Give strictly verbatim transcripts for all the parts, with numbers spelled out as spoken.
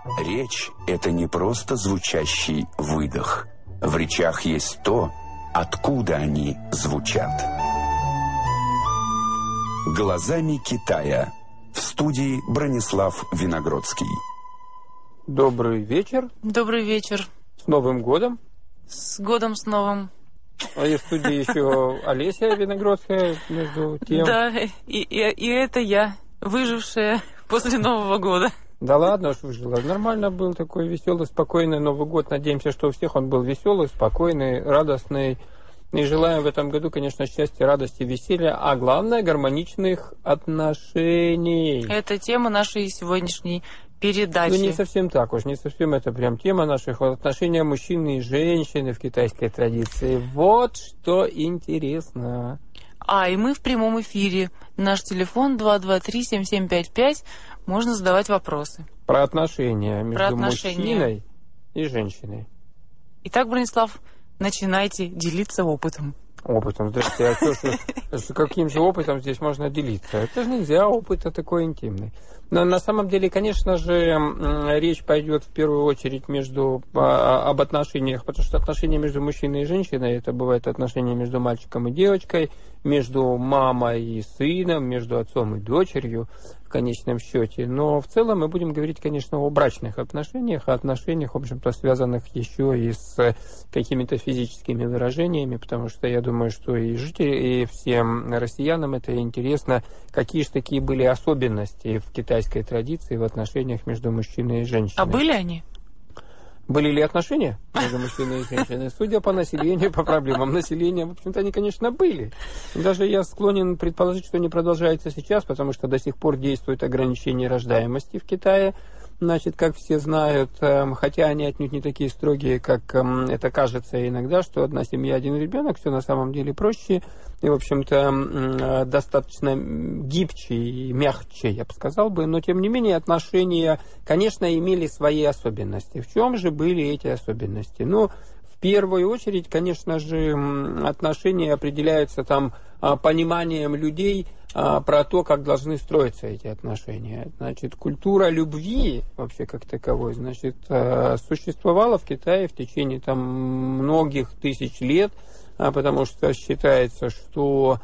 Речь – это не просто звучащий выдох. В речах есть то, откуда они звучат. «Глазами Китая». В студии Бронислав Виногродский. Добрый вечер. Добрый вечер. С Новым годом. С годом с новым. А и в студии еще Олеся Виногродская, между тем. Да, и, и, и это я, выжившая после Нового года. Да ладно уж, выжила. Нормально был такой веселый, спокойный Новый год. Надеемся, что у всех он был веселый, спокойный, радостный. И желаем в этом году, конечно, счастья, радости, веселья, а главное, гармоничных отношений. Это тема нашей сегодняшней передачи. Ну, не совсем так уж, не совсем это прям тема наших отношений мужчины и женщины в китайской традиции. Вот что интересно. А, и мы в прямом эфире. Наш телефон два два три семь семь пять пять. Можно задавать вопросы. Про отношения между Про отношения. мужчиной и женщиной. Итак, Бронислав, начинайте делиться опытом. Опытом, здрасте. А что, что, что, каким же опытом здесь можно делиться? Это же нельзя, опыт такой интимный. Но на самом деле, конечно же, речь пойдет в первую очередь между, об отношениях, потому что отношения между мужчиной и женщиной, это бывают отношения между мальчиком и девочкой, между мамой и сыном, между отцом и дочерью в конечном счете. Но в целом мы будем говорить, конечно, о брачных отношениях, о отношениях, в общем-то, связанных еще и с какими-то физическими выражениями, потому что я думаю, что и жители, и всем россиянам это интересно, какие же такие были особенности в китайской традиции в отношениях между мужчиной и женщиной. А были они? Были ли отношения между мужчиной и женщиной? Судя по населению, по проблемам населения, в общем-то, они, конечно, были. Даже я склонен предположить, что они продолжаются сейчас, потому что до сих пор действуют ограничения рождаемости в Китае. Значит, как все знают, хотя они отнюдь не такие строгие, как это кажется иногда, что одна семья, один ребенок, все на самом деле проще и, в общем-то, достаточно гибче и мягче, я бы сказал бы, но, тем не менее, отношения, конечно, имели свои особенности. В чем же были эти особенности? Ну, в первую очередь, конечно же, отношения определяются там пониманием людей про то, как должны строиться эти отношения. Значит, культура любви, вообще как таковой, значит, существовала в Китае в течение там многих тысяч лет, потому что считается, что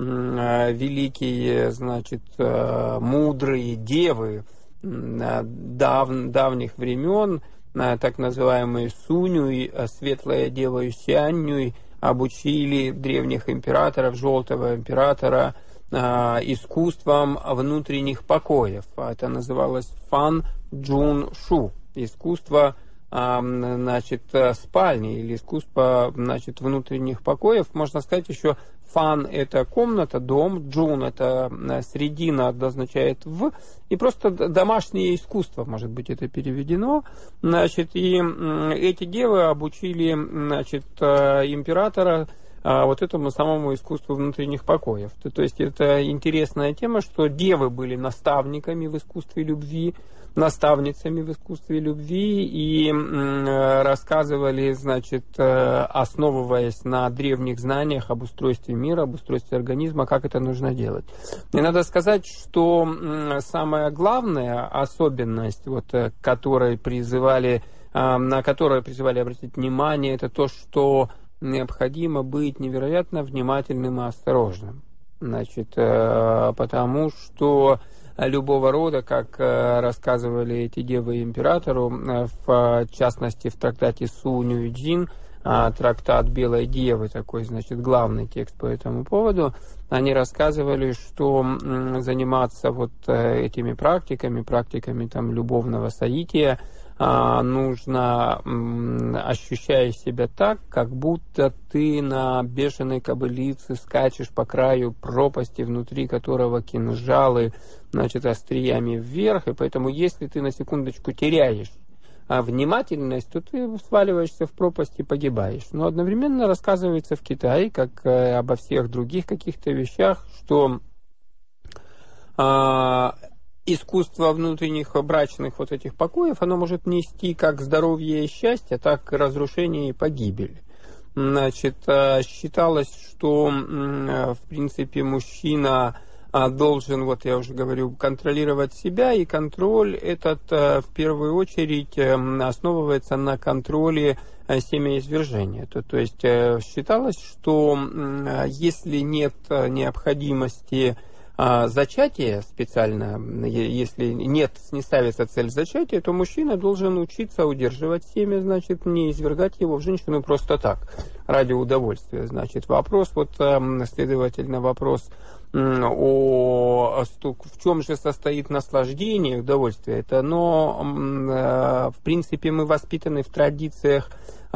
великие, значит, мудрые девы дав, давних времен, так называемые Сунюй, светлая дева Сянюй, обучили древних императоров, желтого императора, искусством внутренних покоев. Это называлось Фан Джун Шу. Искусство, значит, спальни или искусство, значит, внутренних покоев. Можно сказать еще Фан – это комната, дом, Джун – это средина, означает в, и просто домашнее искусство, может быть, это переведено. Значит, и эти девы обучили, значит, императора вот этому самому искусству внутренних покоев. То, то есть это интересная тема, что девы были наставниками в искусстве любви, наставницами в искусстве любви и рассказывали, значит, основываясь на древних знаниях об устройстве мира, об устройстве организма, как это нужно делать. И надо сказать, что самая главная особенность, вот, которой призывали, на которую призывали обратить внимание, это то, что необходимо быть невероятно внимательным и осторожным. Значит, потому что любого рода, как рассказывали эти девы императору, в частности в трактате Суню Джин, трактат Белой Девы, такой, значит, главный текст по этому поводу, они рассказывали, что заниматься вот этими практиками, практиками там любовного соития, нужно, ощущая себя так, как будто ты на бешеной кобылице скачешь по краю пропасти, внутри которого кинжалы, значит, остриями вверх, и поэтому если ты на секундочку теряешь внимательность, то ты сваливаешься в пропасть и погибаешь. Но одновременно рассказывается в Китае, как обо всех других каких-то вещах, что искусство внутренних брачных вот этих покоев, оно может нести как здоровье и счастье, так и разрушение и погибель. Значит, считалось, что в принципе мужчина должен, вот я уже говорю, контролировать себя, и контроль этот в первую очередь основывается на контроле семяизвержения. То, то есть считалось, что если нет необходимости зачатия специально, если нет, не ставится цель зачатия, то мужчина должен учиться удерживать семя, значит, не извергать его в женщину просто так, ради удовольствия. Значит, вопрос, вот, следовательно, вопрос о, в чем же состоит наслаждение, удовольствие. Это, но, в принципе, мы воспитаны в традициях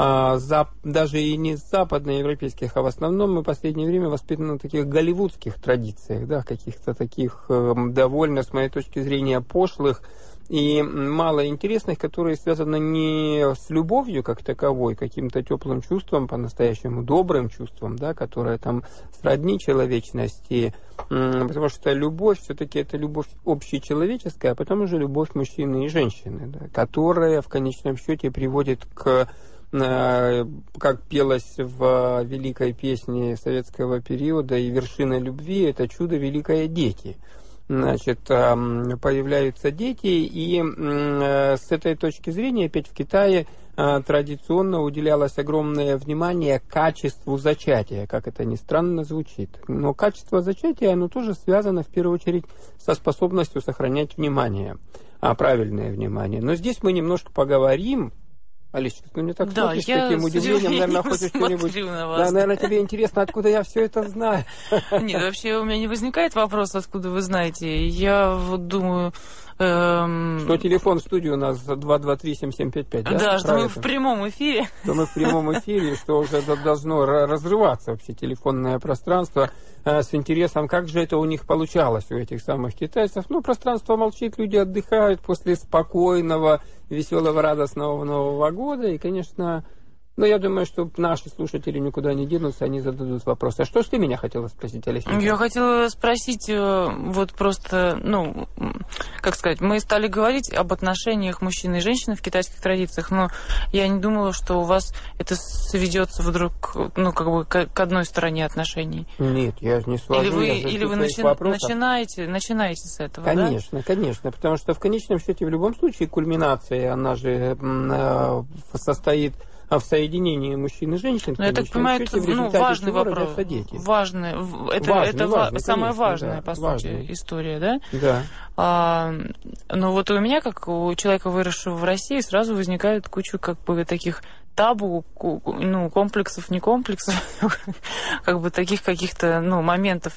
даже и не западноевропейских, а в основном мы в последнее время воспитаны в таких голливудских традициях, да, каких-то таких довольно, с моей точки зрения, пошлых и малоинтересных, которые связаны не с любовью как таковой, каким-то теплым чувством, по-настоящему добрым чувством, да, которое там сродни человечности, потому что любовь все-таки это любовь общечеловеческая, а потом уже любовь мужчины и женщины, да, которая в конечном счете приводит к, как пелось в великой песне советского периода, и вершина любви – это чудо великое дети. Значит, появляются дети, и с этой точки зрения опять в Китае традиционно уделялось огромное внимание качеству зачатия, как это ни странно звучит. Но качество зачатия, оно тоже связано в первую очередь со способностью сохранять внимание, правильное внимание. Но здесь мы немножко поговорим. Алисочка, ну мне так да, смотришь с таким удивлением, наверное, хочешь что-нибудь... Да, наверное, тебе интересно, откуда я все это знаю. Нет, вообще у меня не возникает вопрос, откуда вы знаете. Я вот думаю... Эм... Что телефон в студии у нас два два три семь семь пять пять, да? Да, что мы в прямом эфире. Что мы в прямом эфире, что уже должно разрываться вообще телефонное пространство с интересом, как же это у них получалось, у этих самых китайцев. Ну, пространство молчит, люди отдыхают после спокойного, веселого, радостного Нового года, и, конечно... Но я думаю, что наши слушатели никуда не денутся, они зададут вопрос. А что ж ты меня хотела спросить, Алексей? Я хотела спросить, вот просто, ну, как сказать, мы стали говорить об отношениях мужчины и женщины в китайских традициях, но я не думала, что у вас это сведется вдруг, ну, как бы к одной стороне отношений. Нет, я не свожу. Или вы, или вы начи- начинаете, начинаете с этого, конечно, да? Конечно, потому что в конечном счете в любом случае кульминация, она же э, состоит... А в соединении мужчин и женщин, но я так понимаю, это ну, важный вопрос. Дети. Важный. Это, важный, это важный, самая конечно, важная, да, по сути, важный. история, да? Да. А, но вот у меня, как у человека, выросшего в России, сразу возникает куча как бы таких табу, ну, комплексов, не комплексов, как бы таких каких-то, ну, моментов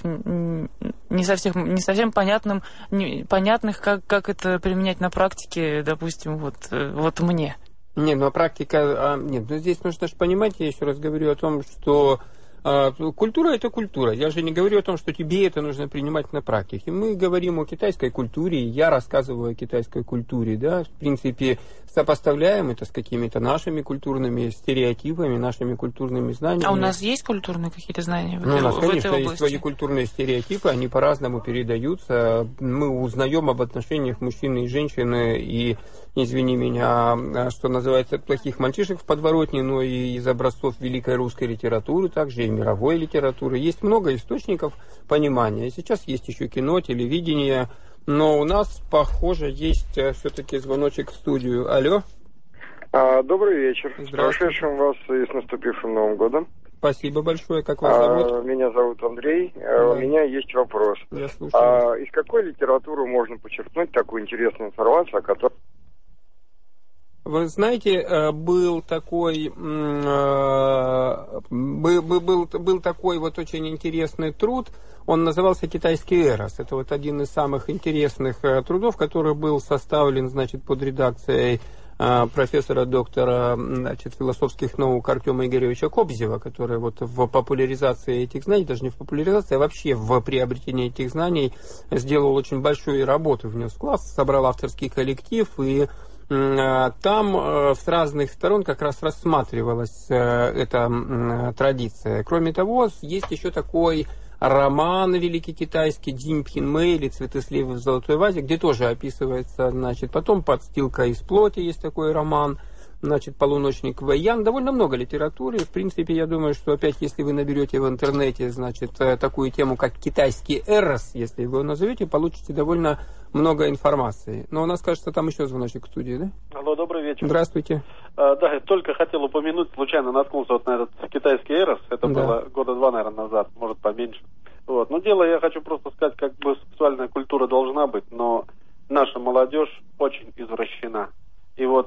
не совсем, не совсем понятным, не, понятных, как, как это применять на практике, допустим, вот, вот мне. Нет, ну а практика... А, нет, ну здесь нужно же понимать, я еще раз говорю о том, что а, культура – это культура. Я же не говорю о том, что тебе это нужно принимать на практике. Мы говорим о китайской культуре, я рассказываю о китайской культуре, да, в принципе, сопоставляем это с какими-то нашими культурными стереотипами, нашими культурными знаниями. А у нас есть культурные какие-то знания в, ну, этой, у нас, в конечно, этой области? Есть свои культурные стереотипы, они по-разному передаются. Мы узнаем об отношениях мужчины и женщины, и, извини меня, что называется, плохих мальчишек в подворотне, но и из образцов великой русской литературы, также и мировой литературы. Есть много источников понимания. Сейчас есть еще кино, телевидение. Но у нас, похоже, есть все-таки звоночек в студию. Алло. А, добрый вечер. Здравствуйте. С прошедшим вас и с наступившим Новым годом. Спасибо большое. Как вас зовут? А, меня зовут Андрей. Да. У меня есть вопрос. Я слушаю. А, из какой литературы можно почерпнуть такую интересную информацию, о которой... Вы знаете, был такой, был, был, был такой вот очень интересный труд, он назывался «Китайский эрос». Это вот один из самых интересных трудов, который был составлен, значит, под редакцией профессора, доктора, значит, философских наук Артема Игоревича Кобзева, который вот в популяризации этих знаний, даже не в популяризации, а вообще в приобретении этих знаний сделал очень большую работу, внес вклад, собрал авторский коллектив, и там с разных сторон как раз рассматривалась эта традиция. Кроме того, есть еще такой роман великий китайский «Динь Пхинмэй» или «Цветы сливы в золотой вазе», где тоже описывается, значит, потом «Подстилка из плоти» есть такой роман. значит, полуночник Вэйян. Довольно много литературы. В принципе, я думаю, что опять, если вы наберете в интернете, значит, такую тему, как китайский эрос, если вы его назовете, получите довольно много информации. Но у нас, кажется, там еще звоночек в студии, да? Алло, добрый вечер. Здравствуйте. А, да, я только хотел упомянуть, случайно наткнулся вот на этот китайский эрос. Это да. было года два, наверное, назад, может, поменьше. Вот. Но дело, я хочу просто сказать, как бы сексуальная культура должна быть, но наша молодежь очень извращена. И вот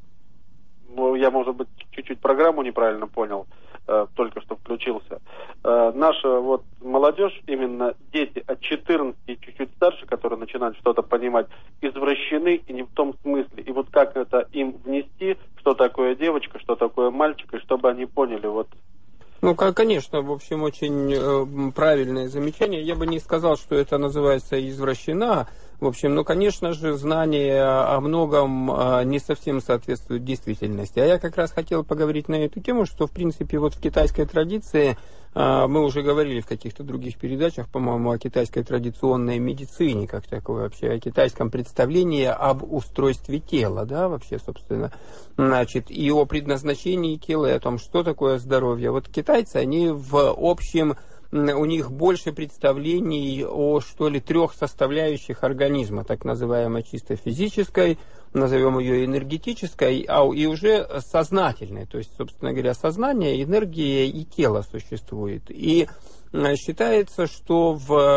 я, может быть, чуть-чуть программу неправильно понял, э, только что включился. Э, наша вот молодежь, именно дети от четырнадцати и чуть-чуть старше, которые начинают что-то понимать, извращены и не в том смысле. И вот как это им внести, что такое девочка, что такое мальчик, и чтобы они поняли вот. Ну, конечно, в общем, очень э, правильное замечание. Я бы не сказал, что это называется извращена. В общем, ну, конечно же, знания о многом э, не совсем соответствуют действительности. А я как раз хотел поговорить на эту тему, что, в принципе, вот в китайской традиции, э, мы уже говорили в каких-то других передачах, по-моему, о китайской традиционной медицине, как такой вообще, о китайском представлении об устройстве тела, да, вообще, собственно, значит, и о предназначении тела, и о том, что такое здоровье. Вот китайцы, они в общем, у них больше представлений о, что ли, трех составляющих организма, так называемой чисто физической, назовем ее энергетической, а и уже сознательной. То есть, собственно говоря, сознание, энергия и тело существует. И считается, что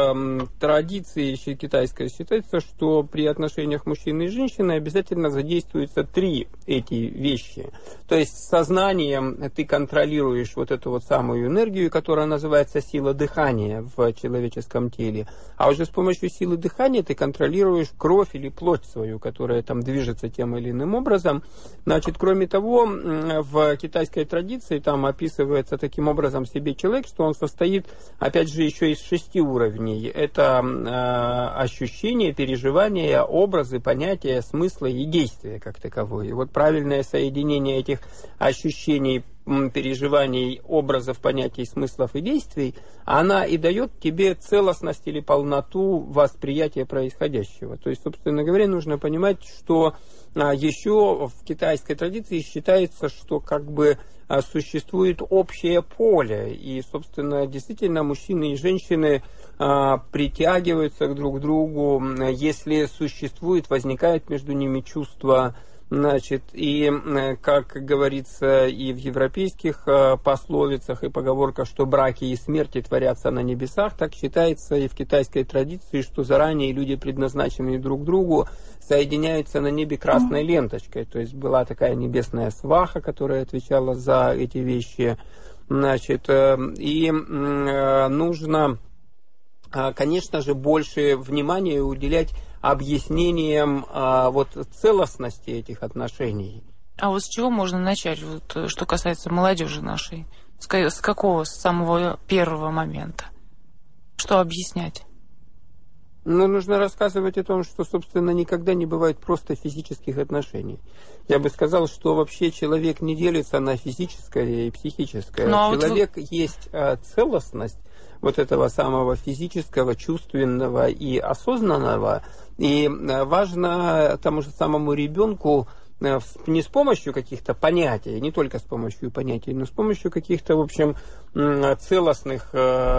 в традиции китайской считается, что при отношениях мужчины и женщины обязательно задействуются три эти вещи. То есть сознанием ты контролируешь вот эту вот самую энергию, которая называется сила дыхания в человеческом теле, а уже с помощью силы дыхания ты контролируешь кровь или плоть свою, которая там движется тем или иным образом. Значит, кроме того, в китайской традиции там описывается таким образом себе человек, что он состоит, опять же, еще из шести уровней. Это э, ощущения, переживания, образы, понятия, смыслы и действия как таковые. И вот правильное соединение этих ощущений, переживаний, образов, понятий, смыслов и действий, она и дает тебе целостность или полноту восприятия происходящего. То есть, собственно говоря, нужно понимать, что а, еще в китайской традиции считается, что как бы а, существует общее поле, и, собственно, действительно мужчины и женщины а, притягиваются друг к другу, если существует, возникает между ними чувство. Значит, и, как говорится и в европейских пословицах и поговорках, что браки и смерти творятся на небесах, так считается и в китайской традиции, что заранее люди, предназначенные друг другу, соединяются на небе красной ленточкой. То есть была такая небесная сваха, которая отвечала за эти вещи. Значит, и нужно, конечно же, больше внимания уделять объяснением а, вот целостности этих отношений. А вот с чего можно начать, вот, что касается молодежи нашей? С, с какого, с самого первого момента? Что объяснять? Ну, нужно рассказывать о том, что, собственно, никогда не бывает просто физических отношений. Я бы сказал, что вообще человек не делится на физическое и психическое. Но человек вот вы... есть а, целостность вот этого самого физического, чувственного и осознанного. И важно тому же самому ребенку не с помощью каких-то понятий, не только с помощью понятий, но с помощью каких-то, в общем, целостных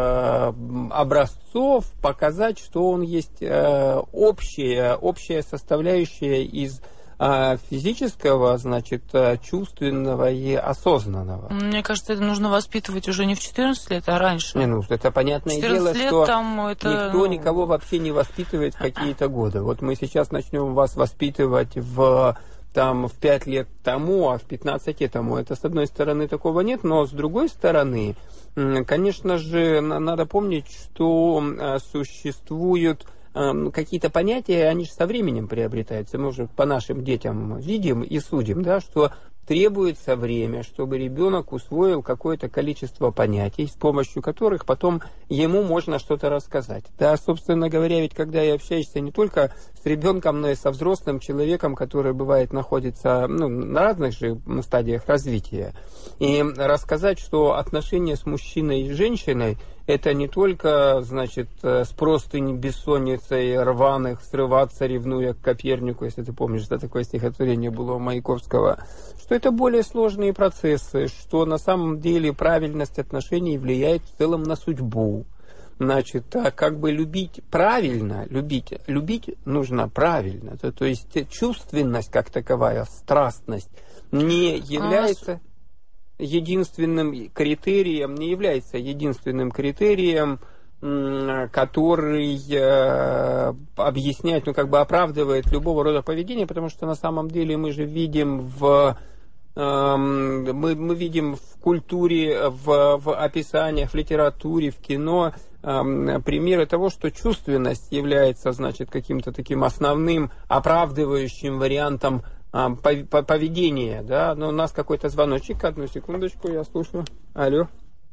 образцов показать, что он есть общая, общая составляющая из физического, значит, чувственного и осознанного. Мне кажется, это нужно воспитывать уже не в четырнадцать лет, а раньше. Не, ну, это понятное дело, лет, что там это, никто ну... никого вообще не воспитывает в какие-то годы. Вот мы сейчас начнем вас воспитывать в, там, в пять лет тому, а в пятнадцать лет тому. Это, с одной стороны, такого нет, но с другой стороны, конечно же, надо помнить, что существуют какие-то понятия, они же со временем приобретаются. Мы уже по нашим детям видим и судим, да, что требуется время, чтобы ребенок усвоил какое-то количество понятий, с помощью которых потом ему можно что-то рассказать. Да, собственно говоря, ведь когда я общаюсь не только с ребенком, но и со взрослым человеком, который, бывает, находится ну, на разных же стадиях развития, и рассказать, что отношения с мужчиной и женщиной – это не только, значит, с простыни бессонницей рваных срываться, ревнуя к Копернику, если ты помнишь, да, такое стихотворение было у Маяковского, что это более сложные процессы, что на самом деле правильность отношений влияет в целом на судьбу. Значит, а как бы любить правильно, любить, любить нужно правильно. То, то есть чувственность как таковая, страстность не является единственным критерием, не является единственным критерием, который э, объясняет, ну как бы оправдывает любого рода поведение, потому что на самом деле мы же видим в Мы, мы видим в культуре, в, в описаниях, в литературе, в кино э, примеры того, что чувственность является, значит, каким-то таким основным оправдывающим вариантом э, поведения. Да? Но у нас какой-то звоночек. Одну секундочку, я слушаю. Алло.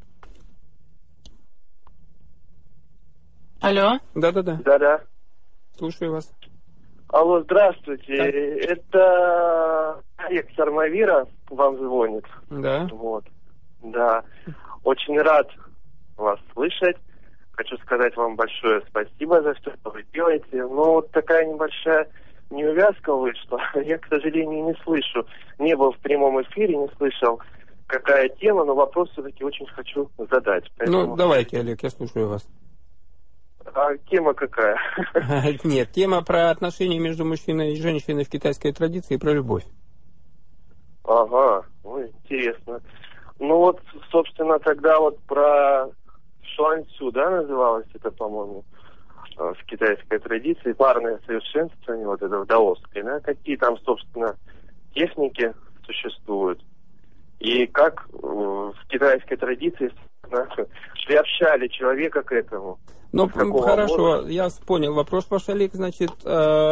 Алло. Да-да-да. Да-да. Слушаю вас. Алло, здравствуйте. Да. Это Олег Сармавира вам звонит. Да. Вот. Да. Очень рад вас слышать. Хочу сказать вам большое спасибо за все, что вы делаете. Но вот такая небольшая неувязка вышла. Я, к сожалению, не слышу. Не был в прямом эфире, не слышал, какая тема, но вопрос все-таки очень хочу задать. Поэтому... Ну, давайте, Олег, я слушаю вас. А тема какая? Нет, тема про отношения между мужчиной и женщиной в китайской традиции, про любовь. Ага, ну, интересно. Ну вот, собственно, тогда вот про шуанцю, да, называлось это, по-моему, в китайской традиции, парное совершенствование, вот это в даосской, да, какие там, собственно, техники существуют, и как в китайской традиции приобщали человека к этому. Ну, хорошо, возраста? Я понял вопрос ваш, Олег, значит, э,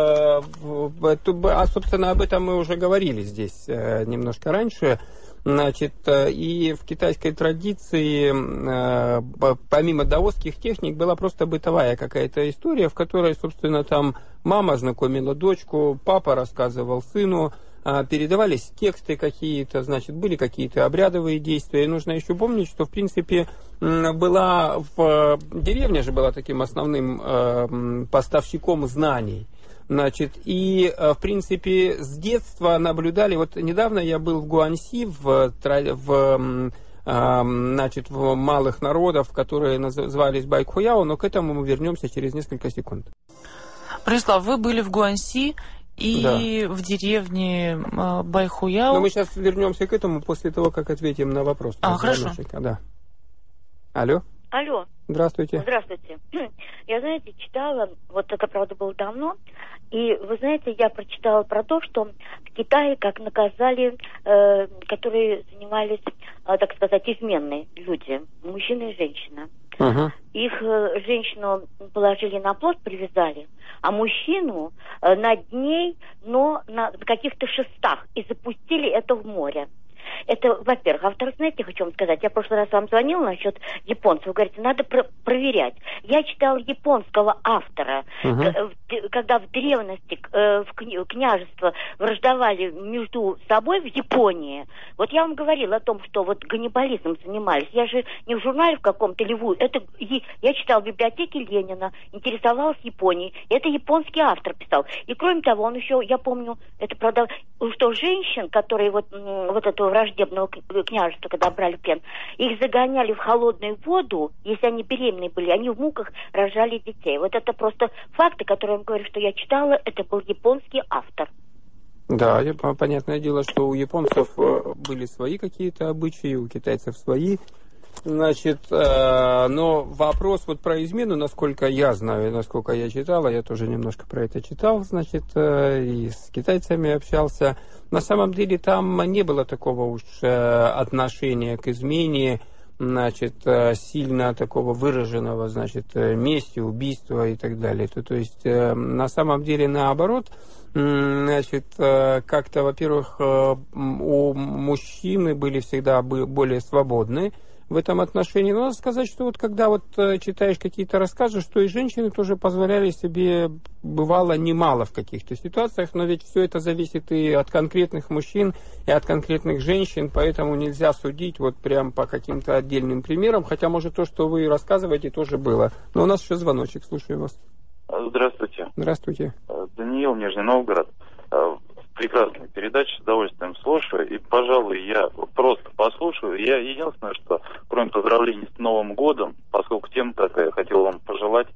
а, собственно, об этом мы уже говорили здесь э, немножко раньше, значит, э, и в китайской традиции, э, помимо даосских техник, была просто бытовая какая-то история, в которой, собственно, там мама знакомила дочку, папа рассказывал сыну, передавались тексты какие-то, значит, были какие-то обрядовые действия. И нужно еще помнить, что, в принципе, была в деревне же была таким основным поставщиком знаний. Значит, и, в принципе, с детства наблюдали, вот недавно я был в Гуанси, в, в, значит, в малых народов, которые назывались Байкхуяо, но к этому мы вернемся через несколько секунд. Борислав, вы были в Гуанси и да. в деревне Байхуяо. Но мы сейчас вернемся к этому после того, как ответим на вопрос. А, хорошо. Да. Алло. Алло. Здравствуйте. Здравствуйте. Я, знаете, читала, вот это, правда, было давно, и, вы знаете, я прочитала про то, что в Китае как наказали, э, которые занимались, э, так сказать, изменные люди, мужчина и женщина. Uh-huh. Их э, женщину положили на плот, привязали, а мужчину э, над ней, но на каких-то шестах, и запустили это в море. Это, во-первых. А во-вторых, знаете, я хочу вам сказать, я в прошлый раз вам звонила насчет японцев, вы говорите, надо про- проверять. Я читала японского автора, uh-huh. к- когда в древности э, в кня- княжества враждовали между собой в Японии. Вот я вам говорила о том, что вот ганнибализмом занимались. Я же не в журнале в каком-то ливую. Это я читала в библиотеке Ленина, интересовалась Японией. Это японский автор писал. И кроме того, он еще, я помню, это правда, что женщин, которые вот, вот этого враждебного княжества, когда брали в плен, их загоняли в холодную воду, если они беременные были, они в муках рожали детей. Вот это просто факты, которые я вам говорю, что я читала, это был японский автор. Да, понятное дело, что у японцев были свои какие-то обычаи, у китайцев свои. Значит, но вопрос вот про измену, насколько я знаю, насколько я читал, а я тоже немножко про это читал, значит, и с китайцами общался. На самом деле там не было такого уж отношения к измене, значит, сильно такого выраженного, значит, мести, убийства и так далее. То, то есть, на самом деле, наоборот, значит, как-то, во-первых, у мужчины были всегда более свободны в этом отношении. Но надо сказать, что вот когда вот читаешь какие-то рассказы, что и женщины тоже позволяли себе, бывало, немало в каких-то ситуациях, но ведь все это зависит и от конкретных мужчин, и от конкретных женщин, поэтому нельзя судить вот прям по каким-то отдельным примерам, хотя, может, то, что вы рассказываете, тоже было. Но у нас еще звоночек, слушаю вас. Здравствуйте. Здравствуйте. Даниил, Нижний Новгород. Прекрасная передача, с удовольствием слушаю. И, пожалуй, я просто послушаю. Я единственное, что, кроме поздравлений с Новым годом, поскольку тема такая, хотел вам пожелать,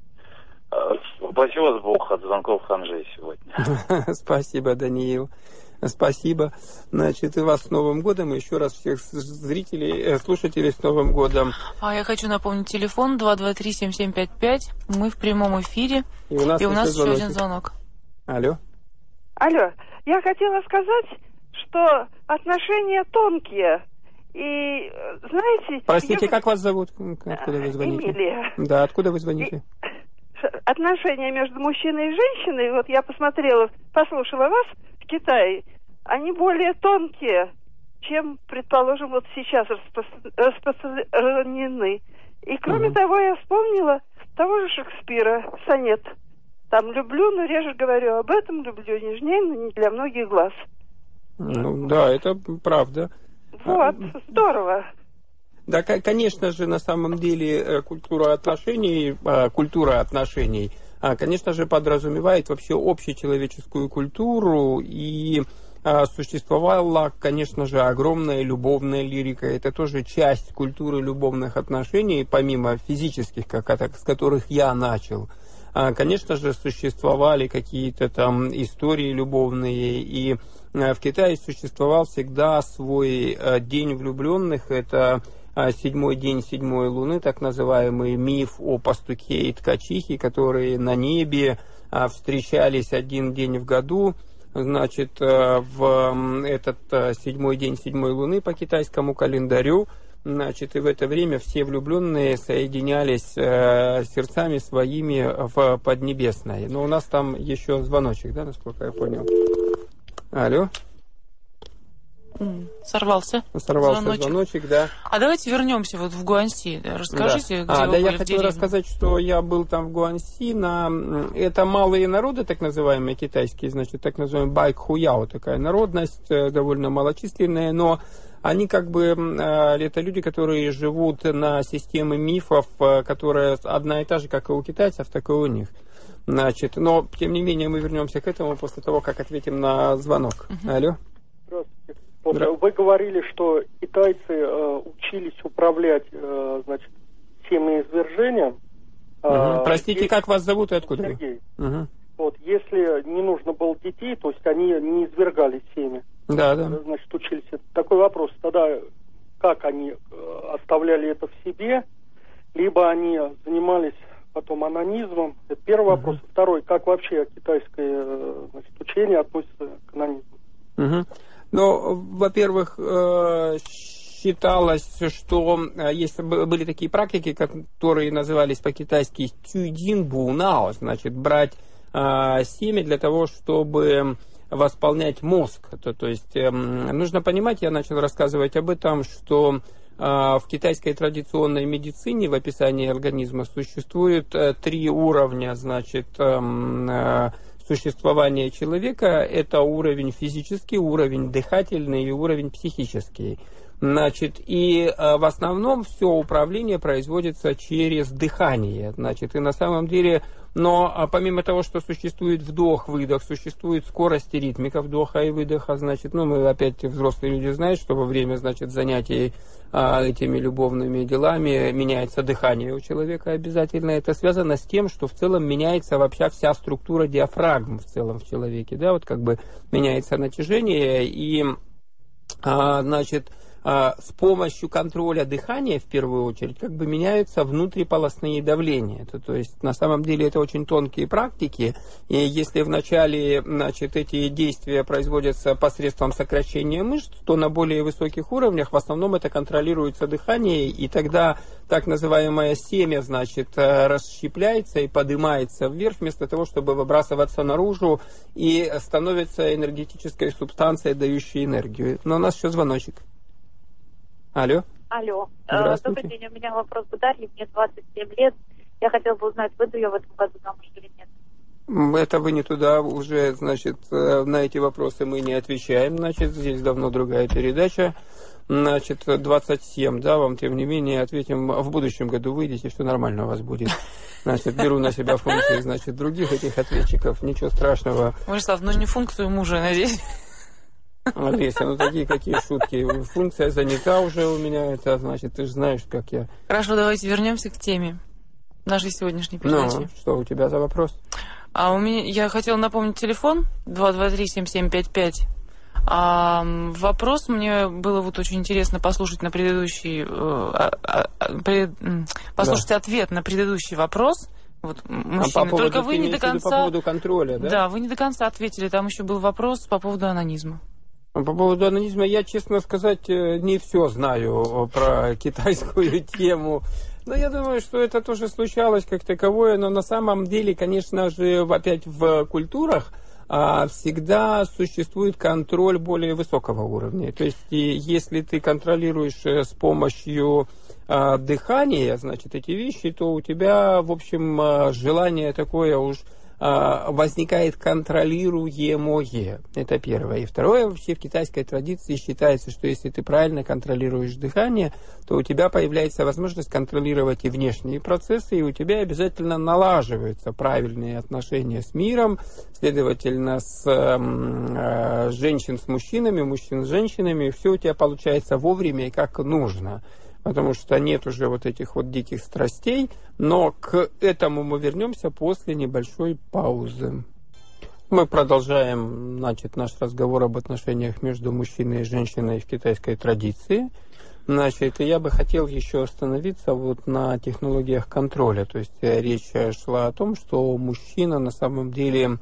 упаси вас Бог от звонков ханжей сегодня. Спасибо, Даниил. Спасибо. Значит, и вас с Новым годом, и еще раз всех зрителей, слушателей с Новым годом. А я хочу напомнить телефон два два три семь семь пять пять. Мы в прямом эфире. И у нас, и у нас еще один звонок. Алло. Алло. Я хотела сказать, что отношения тонкие. И, знаете... Простите, я... как вас зовут? Откуда вы звоните? Эмилия. Да, откуда вы звоните? И... Отношения между мужчиной и женщиной, вот я посмотрела, послушала вас в Китае, они более тонкие, чем, предположим, вот сейчас распро- распространены. И, кроме угу. того, я вспомнила того же Шекспира, сонет. Там люблю, но реже говорю об этом, люблю нежнее, но не для многих глаз. Ну да, это правда. Вот, здорово. Да, конечно же, на самом деле культура отношений, культура отношений, конечно же, подразумевает вообще общечеловеческую культуру, и существовала, конечно же, огромная любовная лирика. Это тоже часть культуры любовных отношений, помимо физических, как это, с которых я начал. Конечно же, существовали какие-то там истории любовные, и в Китае существовал всегда свой день влюбленных. Это седьмой день седьмой луны, так называемый миф о пастухе и ткачихе, которые на небе встречались один день в году. Значит, в этот седьмой день седьмой луны по китайскому календарю, значит, и в это время все влюбленные соединялись э, сердцами своими в Поднебесной. Но у нас там еще звоночек, да, насколько я понял? Алло? Сорвался. Сорвался звоночек. звоночек, да. А давайте вернемся вот в Гуанси. Расскажите, да. где а, вы да, были я в хотел деревне. рассказать, что я был там в Гуанси. На... Это малые народы, так называемые китайские, значит, так называемые байк-хуяо, такая народность, довольно малочисленная, но они как бы, это люди, которые живут на системе мифов, которая одна и та же, как и у китайцев, так и у них. Значит, но, тем не менее, мы вернемся к этому после того, как ответим на звонок. Uh-huh. Алло. Здравствуйте. Вот, Здра... Вы говорили, что китайцы э, учились управлять, э, значит, семяизвержением. Uh-huh. Э, Простите, есть... как вас зовут и откуда Сергей. вы? Uh-huh. Вот, если не нужно было детей, то есть они не извергали семя. Да, да. Значит, учились. Такой вопрос. Тогда как они оставляли это в себе, либо они занимались потом анонизмом? Это первый uh-huh. вопрос. Второй, как вообще китайское, значит, учение относится к анонизму? Uh-huh. Ну, во-первых, считалось, что есть, были такие практики, которые назывались по-китайски «тюйдин бунао», значит, брать семя для того, чтобы восполнять мозг. То, то есть э, нужно понимать, я начал рассказывать об этом, что э, в китайской традиционной медицине в описании организма существует э, три уровня, значит, э, существования человека. Это уровень физический, уровень дыхательный и уровень психический. Значит, и э, в основном все управление производится через дыхание. Значит, и на самом деле, но а помимо того, что существует вдох-выдох, существует скорость и ритмика вдоха и выдоха, значит, ну, мы опять взрослые люди знают, что во время, значит, занятий а, этими любовными делами меняется дыхание у человека обязательно. Это связано с тем, что в целом меняется вообще вся структура диафрагм в целом в человеке, да, вот как бы меняется натяжение и, а, значит, с помощью контроля дыхания, в первую очередь, как бы меняются внутриполосные давления. То, то есть, на самом деле, это очень тонкие практики, и если вначале, значит, эти действия производятся посредством сокращения мышц, то на более высоких уровнях в основном это контролируется дыхание, и тогда так называемое семя, значит, расщепляется и поднимается вверх, вместо того, чтобы выбрасываться наружу, и становится энергетической субстанцией, дающей энергию. Но у нас еще звоночек. Алло. Алло. Здравствуйте. Добрый день, у меня вопрос к Дарье, мне двадцать семь лет. Я хотела бы узнать, выйду я в этом году замуж или нет. Это вы не туда уже, значит, на эти вопросы мы не отвечаем, значит, здесь давно другая передача. Значит, двадцать семь, да, вам, тем не менее, ответим, в будущем году выйдете, все нормально у вас будет. Значит, беру на себя функции, значит, других этих ответчиков, ничего страшного. Владислав, ну не функцию мужа, надеюсь. Олеся, ну такие какие шутки. Функция занята уже у меня, это значит, ты же знаешь, как я... Хорошо, давайте вернемся к теме нашей сегодняшней передачи. Ну, что у тебя за вопрос? А у меня, я хотела напомнить телефон два два три семь семь пять пять. А, вопрос мне было вот очень интересно послушать на предыдущий, а, а, пред, послушать да. ответ на предыдущий вопрос. Вот, мужчины, а по поводу, только вы не до конца... По поводу контроля, да? Да, вы не до конца ответили. Там еще был вопрос по поводу анонизма. По поводу анонизма я, честно сказать, не все знаю про китайскую тему. Но я думаю, что это тоже случалось как таковое. Но на самом деле, конечно же, опять в культурах всегда существует контроль более высокого уровня. То есть, если ты контролируешь с помощью дыхания, значит, эти вещи, то у тебя, в общем, желание такое уж возникает контролируемое. Это первое. И второе, вообще в китайской традиции считается, что если ты правильно контролируешь дыхание, то у тебя появляется возможность контролировать и внешние процессы, и у тебя обязательно налаживаются правильные отношения с миром, следовательно, с э, женщин с мужчинами, мужчин с женщинами, все у тебя получается вовремя и как нужно. Потому что нет уже вот этих вот диких страстей, но к этому мы вернемся после небольшой паузы. Мы продолжаем, значит, наш разговор об отношениях между мужчиной и женщиной в китайской традиции. Значит, я бы хотел еще остановиться вот на технологиях контроля. То есть речь шла о том, что мужчина на самом деле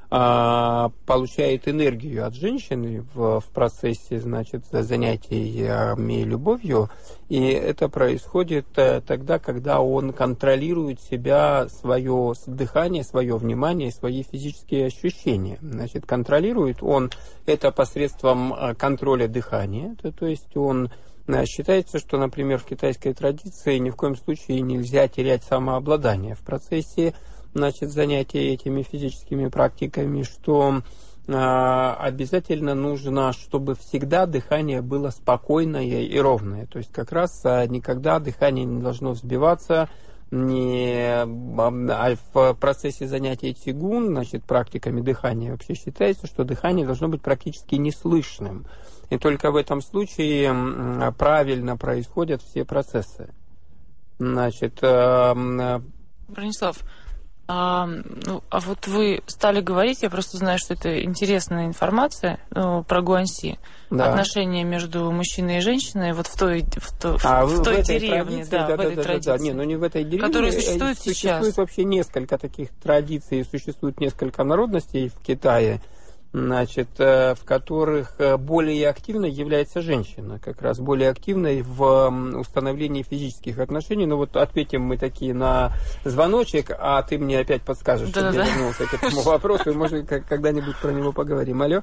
получает энергию от женщины в, в процессе, значит, занятий любовью, и это происходит тогда, когда он контролирует себя, свое дыхание, свое внимание, свои физические ощущения. Значит, контролирует он это посредством контроля дыхания, то, то есть он считается, что, например, в китайской традиции ни в коем случае нельзя терять самообладание в процессе, значит, занятия этими физическими практиками, что э, обязательно нужно, чтобы всегда дыхание было спокойное и ровное. То есть как раз э, никогда дыхание не должно взбиваться, не, а в процессе занятия цигун, значит, практиками дыхания вообще считается, что дыхание должно быть практически неслышным. И только в этом случае э, правильно происходят все процессы. Значит, э, Бронислав, А, ну, а вот вы стали говорить, я просто знаю, что это интересная информация ну, про Гуанси. Да. Отношения между мужчиной и женщиной вот в той, в той, а, в той в деревне, да, да, в этой да, традиции. Да, да. Не, ну не в этой деревне. Которая существует сейчас. Существует вообще несколько таких традиций, существует несколько народностей в Китае, значит, в которых более активной является женщина, как раз более активной в установлении физических отношений. Ну вот ответим мы такие на звоночек, а ты мне опять подскажешь, да, чтобы да. я вернулся к этому вопросу, и может когда-нибудь про него поговорим. Алло?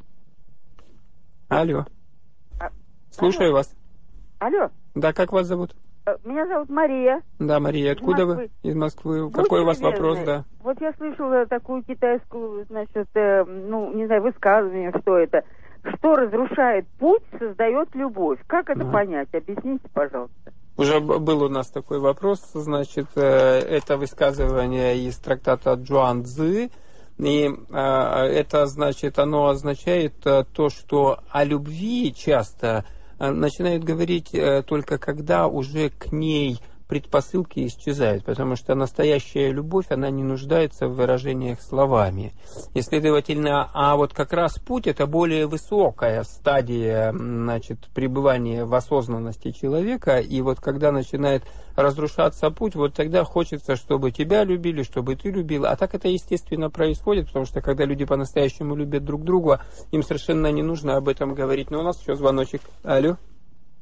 Алло. А, Слушаю алло. вас. Алло. Да, как вас зовут? Меня зовут Мария. Да, Мария, откуда вы? Из Москвы. Будьте Какой у вас любезны. Вопрос, да? Вот я слышала такую китайскую, значит, э, ну, не знаю, высказывание, что это. Что разрушает путь, создает любовь. Как это а. понять? Объясните, пожалуйста. Уже был у нас такой вопрос, значит, э, это высказывание из трактата Джуан Цзы. И э, это, значит, оно означает э, то, что о любви часто начинают говорить э, только когда уже к ней предпосылки исчезают, потому что настоящая любовь, она не нуждается в выражениях словами. И, следовательно, а вот как раз путь – это более высокая стадия, значит, пребывания в осознанности человека, и вот когда начинает разрушаться путь, вот тогда хочется, чтобы тебя любили, чтобы ты любил, а так это естественно происходит, потому что когда люди по-настоящему любят друг друга, им совершенно не нужно об этом говорить. Но у нас еще звоночек. Алло.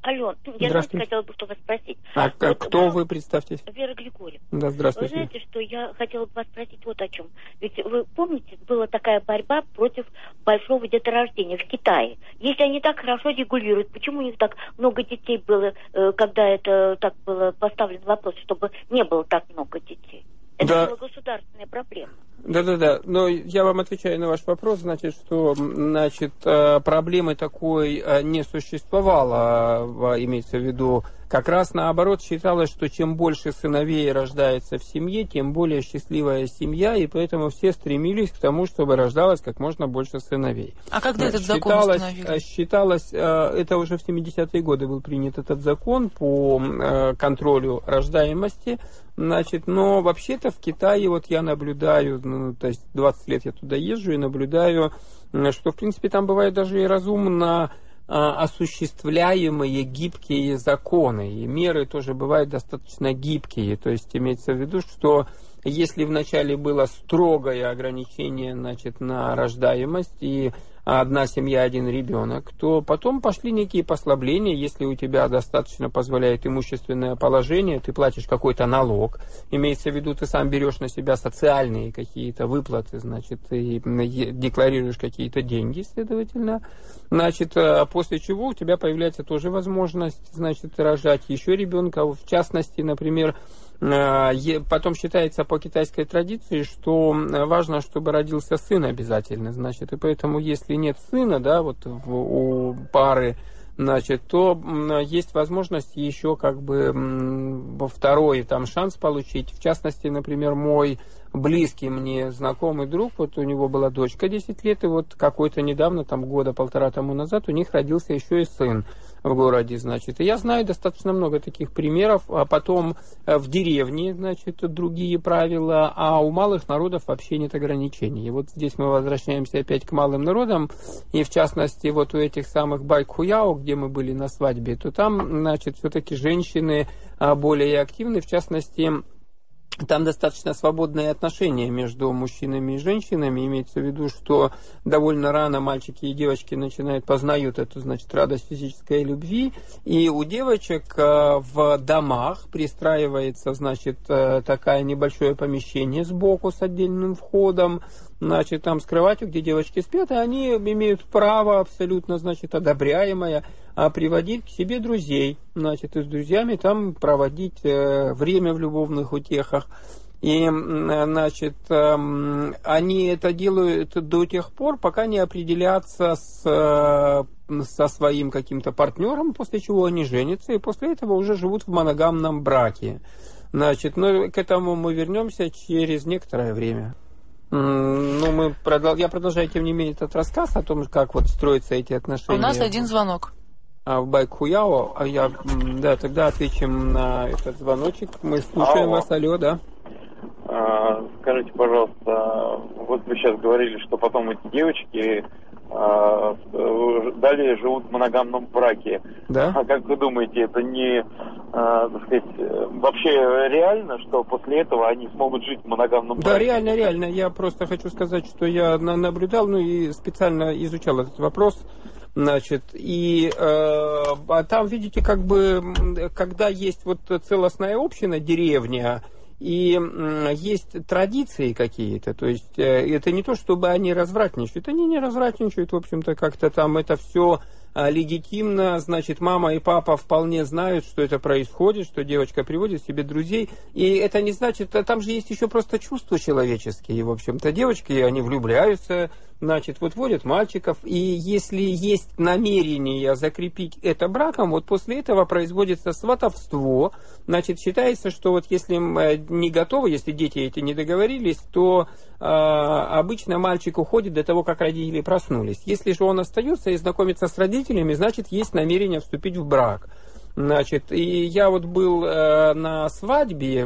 Алло, я, знаете, хотела бы что вас спросить. А вот, кто да, вы, представьтесь? Вера Григорьевна. Да, здравствуйте. Вы знаете, что я хотела бы вас спросить вот о чем. Ведь вы помните, была такая борьба против большого деторождения в Китае. Если они так хорошо регулируют, почему у них так много детей было, когда это так было поставлен вопрос, чтобы не было так много детей? Это да. была государственная проблема. Да-да-да, но я вам отвечаю на ваш вопрос, значит, что значит, проблемы такой не существовало, имеется в виду, как раз наоборот считалось, что чем больше сыновей рождается в семье, тем более счастливая семья, и поэтому все стремились к тому, чтобы рождалось как можно больше сыновей. А когда этот закон считалось, установили? Считалось, это уже в семидесятые годы был принят этот закон по контролю рождаемости. Значит, но вообще-то в Китае вот я наблюдаю, ну, то есть двадцать лет я туда езжу и наблюдаю, что в принципе там бывает даже и разумно а, осуществляемые гибкие законы, и меры тоже бывают достаточно гибкие, то есть имеется в виду, что если вначале было строгое ограничение, значит, на рождаемость и одна семья, один ребенок, то потом пошли некие послабления, если у тебя достаточно позволяет имущественное положение, ты платишь какой-то налог, имеется в виду, ты сам берешь на себя социальные какие-то выплаты, значит, и декларируешь какие-то деньги, следовательно, значит, после чего у тебя появляется тоже возможность, значит, рожать еще ребенка, в частности, например, потом считается по китайской традиции, что важно, чтобы родился сын обязательно, значит, и поэтому, если нет сына, да, вот в, у пары, значит, то есть возможность еще как бы второй там шанс получить. В частности, например, мой близкий мне знакомый друг, вот у него была дочка десять лет, и вот какой-то недавно, там года полтора тому назад, у них родился еще и сын в городе, значит. И я знаю достаточно много таких примеров, а потом в деревне, значит, другие правила, а у малых народов вообще нет ограничений. И вот здесь мы возвращаемся опять к малым народам, и в частности, вот у этих самых Байкхуяо, где мы были на свадьбе, то там, значит, все-таки женщины более активны, в частности, там достаточно свободные отношения между мужчинами и женщинами. Имеется в виду, что довольно рано мальчики и девочки начинают, познают эту, значит, радость физической любви. И у девочек в домах пристраивается, значит, такое небольшое помещение сбоку с отдельным входом, значит, там с кроватью, где девочки спят, и они имеют право абсолютно, значит, одобряемое приводить к себе друзей, значит, и с друзьями там проводить время в любовных утехах. И, значит, они это делают до тех пор, пока не определятся с, со своим каким-то партнером, после чего они женятся, и после этого уже живут в моногамном браке. Значит, но к этому мы вернемся через некоторое время. Ну, мы продол... Я продолжаю, тем не менее, этот рассказ о том, как вот строятся эти отношения. У нас один звонок. В Байкхуяо, а я, да, тогда ответим на этот звоночек. Мы слушаем Алло. вас, алло, да. А, скажите, пожалуйста, вот вы сейчас говорили, что потом эти девочки а, далее живут в моногамном браке. Да. А как вы думаете, это не, а, так сказать, вообще реально, что после этого они смогут жить в моногамном браке? Да, реально, реально. Я просто хочу сказать, что я наблюдал, ну и специально изучал этот вопрос. Значит, и э, там, видите, как бы, когда есть вот целостная община, деревня, и э, есть традиции какие-то, то есть э, это не то, чтобы они развратничают, они не развратничают, в общем-то, как-то там это все э, легитимно, значит, мама и папа вполне знают, что это происходит, что девочка приводит себе друзей, и это не значит, там же есть еще просто чувства человеческие, в общем-то, девочки, они влюбляются, значит, вот водят мальчиков, и если есть намерение закрепить это браком, вот после этого производится сватовство, значит, считается, что вот если не готовы, если дети эти не договорились, то э, обычно мальчик уходит до того, как родители проснулись. Если же он остается и знакомится с родителями, значит, есть намерение вступить в брак. Значит, и я вот был э, на свадьбе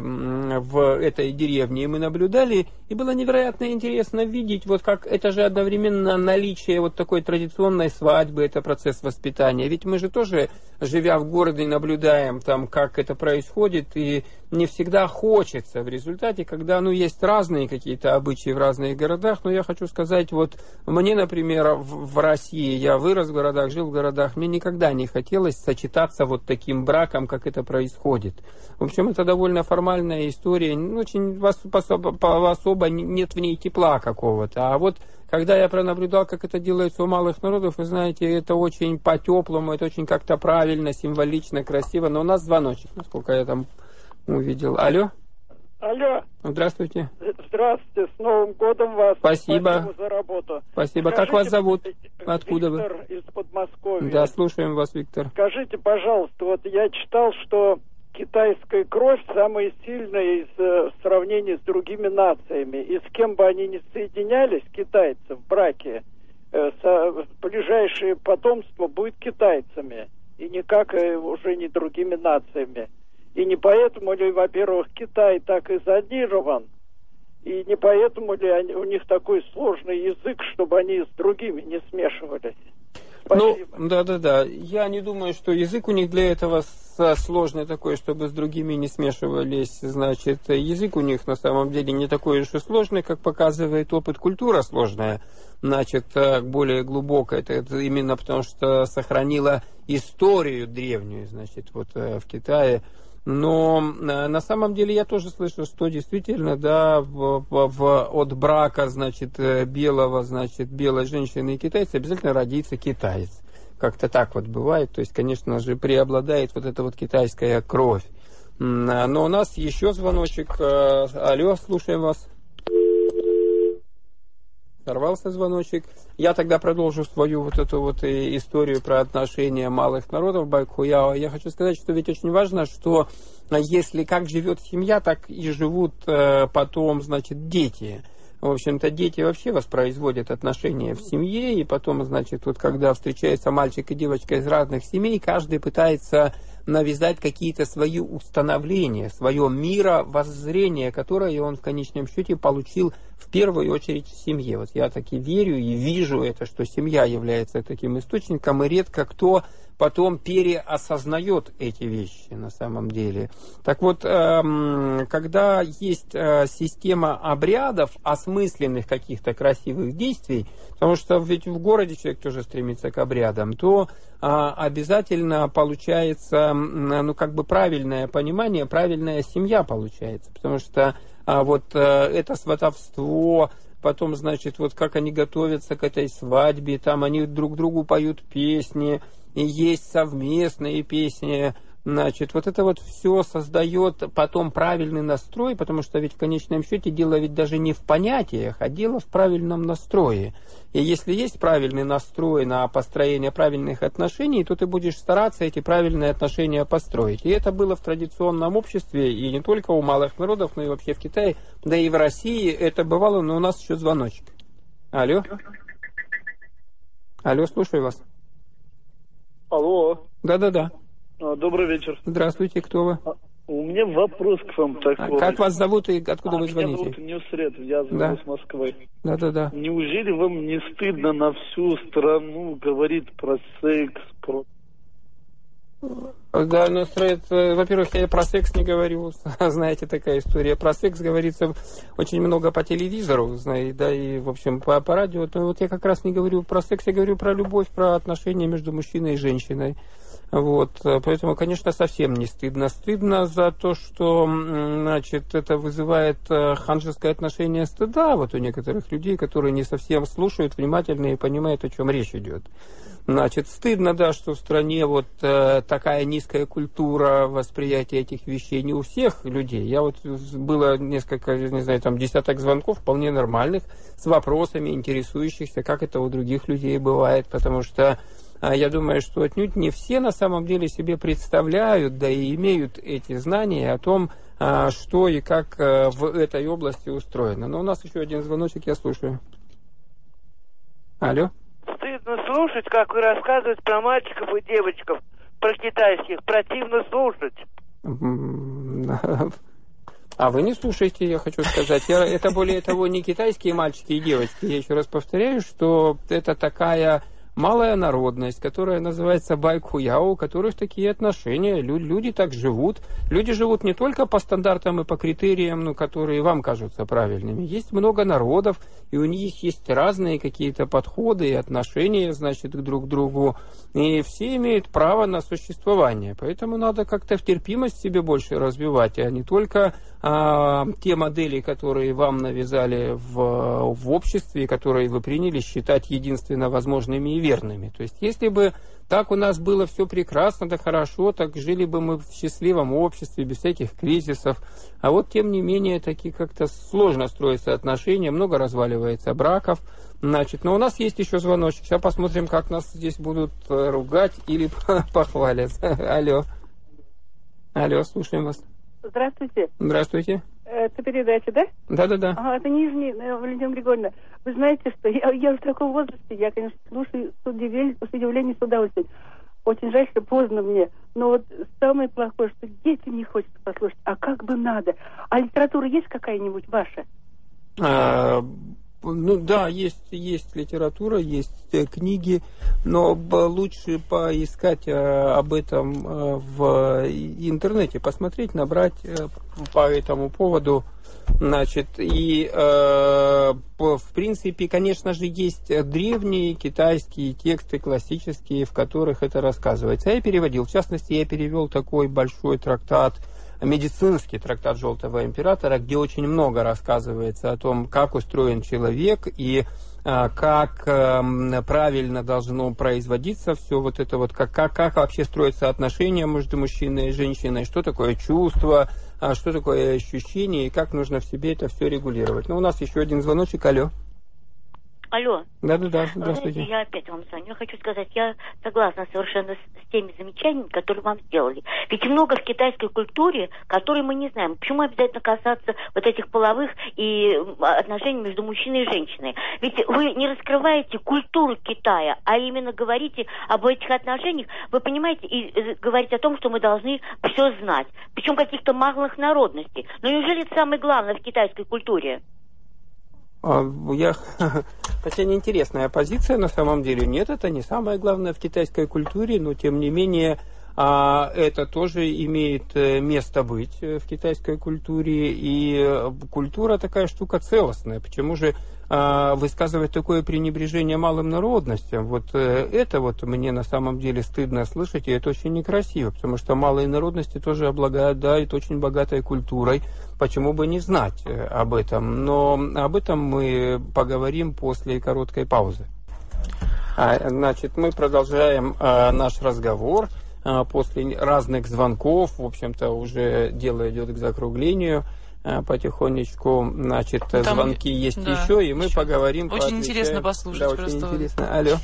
в этой деревне, и мы наблюдали, и было невероятно интересно видеть, вот как это же одновременно наличие вот такой традиционной свадьбы, это процесс воспитания. Ведь мы же тоже, живя в городе, наблюдаем там, как это происходит, и не всегда хочется в результате, когда, ну, есть разные какие-то обычаи в разных городах, но я хочу сказать, вот мне, например, в, в России, я вырос в городах, жил в городах, мне никогда не хотелось сочетаться вот таким таким браком, как это происходит. В общем, это довольно формальная история, очень особо, особо нет в ней тепла какого-то. А вот когда я пронаблюдал, как это делается у малых народов, вы знаете, это очень по-теплому, это очень как-то правильно, символично, красиво. Но у нас звоночек, насколько я там увидел. Алло? Алло. Здравствуйте. Здравствуйте, с Новым годом вас. Спасибо. Спасибо за работу. Спасибо. Скажите, как вас зовут? Откуда Виктор вы? из Подмосковья. Да, слушаем вас, Виктор. Скажите, пожалуйста, вот я читал, что китайская кровь самая сильная из э, в сравнении с другими нациями. И с кем бы они ни соединялись, китайцы в браке, э, со, ближайшее потомство будет китайцами. И никак э, уже не другими нациями. И не поэтому ли, во-первых, Китай так изолирован, и не поэтому ли они, у них такой сложный язык, чтобы они с другими не смешивались? Спасибо. Ну, да-да-да. Я не думаю, что язык у них для этого сложный такой, чтобы с другими не смешивались. Значит, язык у них на самом деле не такой уж и сложный, как показывает опыт. Культура сложная, значит, более глубокая. Это, это именно потому, что сохранила историю древнюю, значит, вот в Китае. Но на самом деле я тоже слышу, что действительно, да, в, в, от брака, значит, белого, значит, белой женщины и китайца обязательно родится китаец. Как-то так вот бывает. То есть, конечно же, преобладает вот эта вот китайская кровь. Но у нас еще звоночек. Алло, слушаем вас. Сорвался звоночек. Я тогда продолжу свою вот эту вот историю про отношения малых народов Байкхуяо. Я хочу сказать, что ведь очень важно, что если как живет семья, так и живут потом, значит, дети. В общем-то, дети вообще воспроизводят отношения в семье, и потом, значит, вот когда встречается мальчик и девочка из разных семей, каждый пытается навязать какие-то свои установления, свое мировоззрение, которое он в конечном счете получил в первую очередь в семье. Вот я таки верю и вижу это, что семья является таким источником, и редко кто потом переосознает эти вещи на самом деле. Так вот, когда есть система обрядов, осмысленных каких-то красивых действий, потому что ведь в городе человек тоже стремится к обрядам, то обязательно получается, ну, как бы правильное понимание, правильная семья получается, потому что вот это сватовство, потом, значит, вот как они готовятся к этой свадьбе, там они друг другу поют песни, и есть совместные песни, значит, вот это вот все создает потом правильный настрой, потому что ведь в конечном счете дело ведь даже не в понятиях, а дело в правильном настрое. И если есть правильный настрой на построение правильных отношений, то ты будешь стараться эти правильные отношения построить. И это было в традиционном обществе, и не только у малых народов, но и вообще в Китае, да и в России это бывало, но у нас еще звоночек. Алло? Алло, слушаю вас. Алло. Да-да-да. Добрый вечер. Здравствуйте, кто вы? У меня вопрос к вам такой. А как вас зовут и откуда а, вы звоните? Меня зовут Ньюсред, я звоню да. с Москвы. Да-да-да. Неужели вам не стыдно на всю страну говорить про секс, про... Да, Ньюсред, во-первых, я про секс не говорю, знаете, такая история. Про секс говорится очень много по телевизору, знаете, да, и, в общем, по, по радио. Но вот я как раз не говорю про секс, я говорю про любовь, про отношения между мужчиной и женщиной. Вот, поэтому, конечно, совсем не стыдно. Стыдно за то, что, значит, это вызывает ханжеское отношение стыда вот у некоторых людей, которые не совсем слушают внимательно и понимают, о чем речь идет. Значит, стыдно, да, что в стране вот э, такая низкая культура восприятия этих вещей не у всех людей. Я вот, было несколько, не знаю, там десяток звонков вполне нормальных, с вопросами интересующихся, как это у других людей бывает, потому что э, я думаю, что отнюдь не все на самом деле себе представляют, да и имеют эти знания о том, э, что и как э, в этой области устроено. Но у нас еще один звоночек, я слушаю. Алло? Стыдно слушать, как вы рассказываете про мальчиков и девочков. про китайских, противно слушать. А вы не слушаете, я хочу сказать. Я, это более того не китайские мальчики и девочки. Я еще раз повторяю, что это такая малая народность, которая называется байкхуяо, у которых такие отношения. Люди, люди так живут. Люди живут не только по стандартам и по критериям, ну, которые вам кажутся правильными. Есть много народов, и у них есть разные какие-то подходы и отношения, значит, друг к другу. И все имеют право на существование. Поэтому надо как-то в терпимость себе больше развивать, а не только а, те модели, которые вам навязали в, в обществе, которые вы приняли, считать единственно возможными и верными. То есть, если бы так у нас было все прекрасно, да хорошо, так жили бы мы в счастливом обществе, без всяких кризисов. А вот, тем не менее, такие как-то сложно строятся отношения, много разваливается браков. Значит, но у нас есть еще звоночек. Сейчас посмотрим, как нас здесь будут ругать или похвалят. Алло. Алло, слушаем вас. Здравствуйте. Здравствуйте. Это передача, да? Да-да-да. Ага, это Нижний, Валентина Григорьевна. Вы знаете, что я, я в таком возрасте, я, конечно, слушаю с удивлением, с удивлением, с удовольствием. Очень жаль, что поздно мне. Но вот самое плохое, что детям не хочется послушать. А как бы надо? А литература есть какая-нибудь ваша? А, ну да, есть, есть литература, есть книги, но лучше поискать об этом в интернете, посмотреть, набрать по этому поводу. Значит, и э, в принципе, конечно же, есть древние китайские тексты, классические, в которых это рассказывается. Я переводил, в частности, я перевел такой большой трактат, медицинский трактат Желтого Императора, где очень много рассказывается о том, как устроен человек и э, как э, правильно должно производиться все вот это вот, как, как, как вообще строятся отношения между мужчиной и женщиной, что такое чувство, а что такое ощущение и как нужно в себе это все регулировать. Ну, у нас еще один звоночек. Алло. Алло. Да-да-да, здравствуйте. Знаете, я опять вам звоню. Я хочу сказать, я согласна совершенно с, с теми замечаниями, которые вам сделали. Ведь много в китайской культуре, которые мы не знаем. Почему обязательно касаться вот этих половых и отношений между мужчиной и женщиной? Ведь вы не раскрываете культуру Китая, а именно говорите об этих отношениях, вы понимаете, и говорите о том, что мы должны все знать. Причем каких-то малых народностей. Но неужели это самое главное в китайской культуре? Я... Хотя неинтересная позиция на самом деле. Нет, это не самое главное в китайской культуре, но тем не менее это тоже имеет место быть в китайской культуре. И культура такая штука целостная. Почему же высказывать такое пренебрежение малым народностям? Вот это вот мне на самом деле стыдно слышать, и это очень некрасиво, потому что малые народности тоже обладают очень богатой культурой. Почему бы не знать об этом? Но об этом мы поговорим после короткой паузы. Значит, мы продолжаем наш разговор после разных звонков. В общем-то, уже дело идет к закруглению потихонечку. Значит, там звонки есть, да, еще, и мы еще поговорим. Очень интересно послушать. Да, очень просто. интересно. Алло.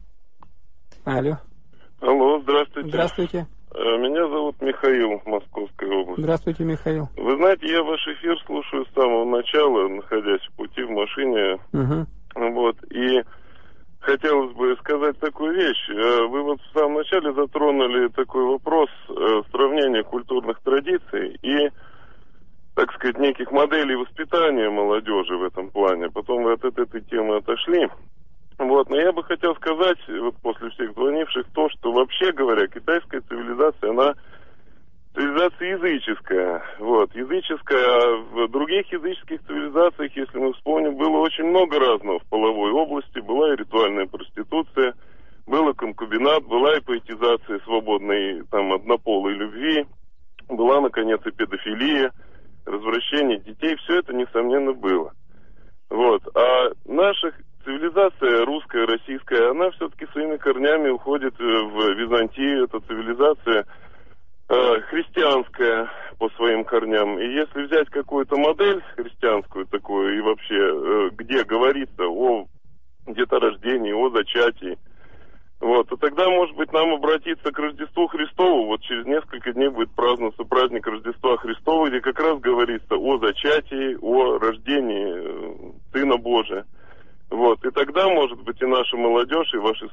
Алло. Алло, здравствуйте. Здравствуйте. Меня зовут Михаил, Московская область. Здравствуйте, Михаил. Вы знаете, я ваш эфир слушаю с самого начала, находясь в пути, в машине. Угу. Вот, и хотелось бы сказать такую вещь. Вы вот в самом начале затронули такой вопрос сравнения культурных традиций и, так сказать, неких моделей воспитания молодежи в этом плане. Потом вы от этой темы отошли. Вот, но я бы хотел сказать, вот после всех звонивших, то, что вообще говоря, китайская цивилизация, она цивилизация языческая. Вот, языческая, а в других языческих цивилизациях, если мы вспомним, было очень много разного в половой области. Была и ритуальная проституция, был и конкубинат, была и поэтизация свободной, там, однополой любви, была, наконец, и педофилия, развращение детей. Все это, несомненно, было. Вот, а наших цивилизация русская, российская, она все-таки своими корнями уходит в Византию. Это цивилизация э, христианская по своим корням. И если взять какую-то модель христианскую такую, и вообще, э, где говорится о деторождении, о зачатии, вот, то тогда, может быть, нам обратиться к Рождеству Христову. Вот через несколько дней будет праздноваться праздник Рождества Христова, где как раз говорится о зачатии, о рождении Сына Божия. Вот, и тогда, может быть, и наша молодежь, и ваши слушатели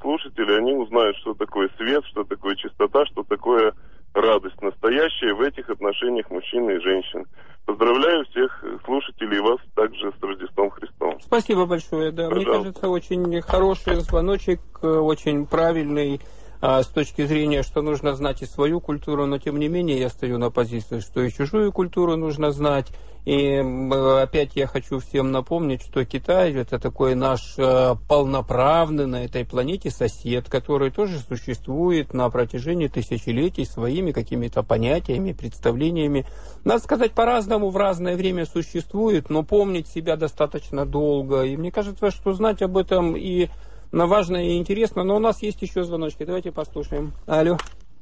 слушатели, они узнают, что такое свет, что такое чистота, что такое радость настоящая в этих отношениях мужчины и женщины. Поздравляю всех слушателей и вас также с Рождеством Христовым. Спасибо большое. Да, мне кажется, очень хороший звоночек, очень правильный с точки зрения, что нужно знать и свою культуру, но тем не менее я стою на позиции, что и чужую культуру нужно знать. И опять я хочу всем напомнить, что Китай — это такой наш полноправный на этой планете сосед, который тоже существует на протяжении тысячелетий своими какими-то понятиями, представлениями. Надо сказать, по-разному в разное время существует, но помнить себя достаточно долго. И мне кажется, что знать об этом и важно и интересно. Но у нас есть еще звоночки. Давайте послушаем. Алло.